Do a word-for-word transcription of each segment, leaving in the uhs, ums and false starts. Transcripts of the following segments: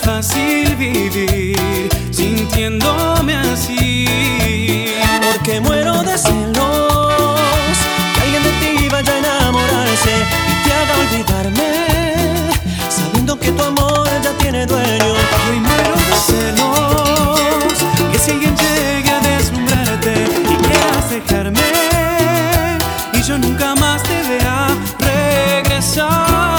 fácil vivir sintiéndome así. Porque muero de celos que alguien de ti vaya a enamorarse y te haga olvidarme, sabiendo que tu amor ya tiene dueño. Hoy muero de celos que si alguien llegue a deslumbrarte y quieras dejarme y yo nunca más te vea regresar.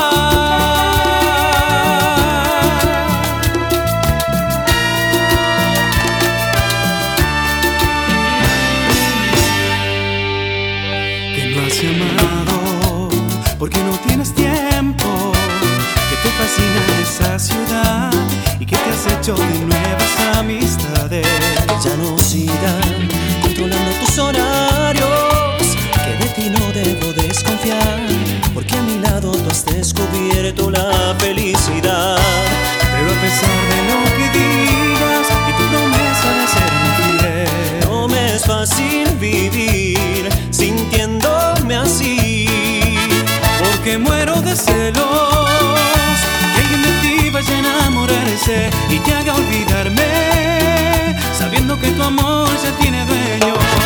Amado, porque no tienes tiempo, que te fascina esa ciudad y que te has hecho de nuevas amistades. Ya no sigan controlando tus horarios, que de ti no debo desconfiar, porque a mi lado tú has descubierto la felicidad. Pero a pesar de lo que digas y tu promesa de serme fiel, no me es fácil vivir sintiéndome así. Porque muero de celos que alguien de ti vaya a enamorarse y te haga olvidarme, sabiendo que tu amor ya tiene dueño.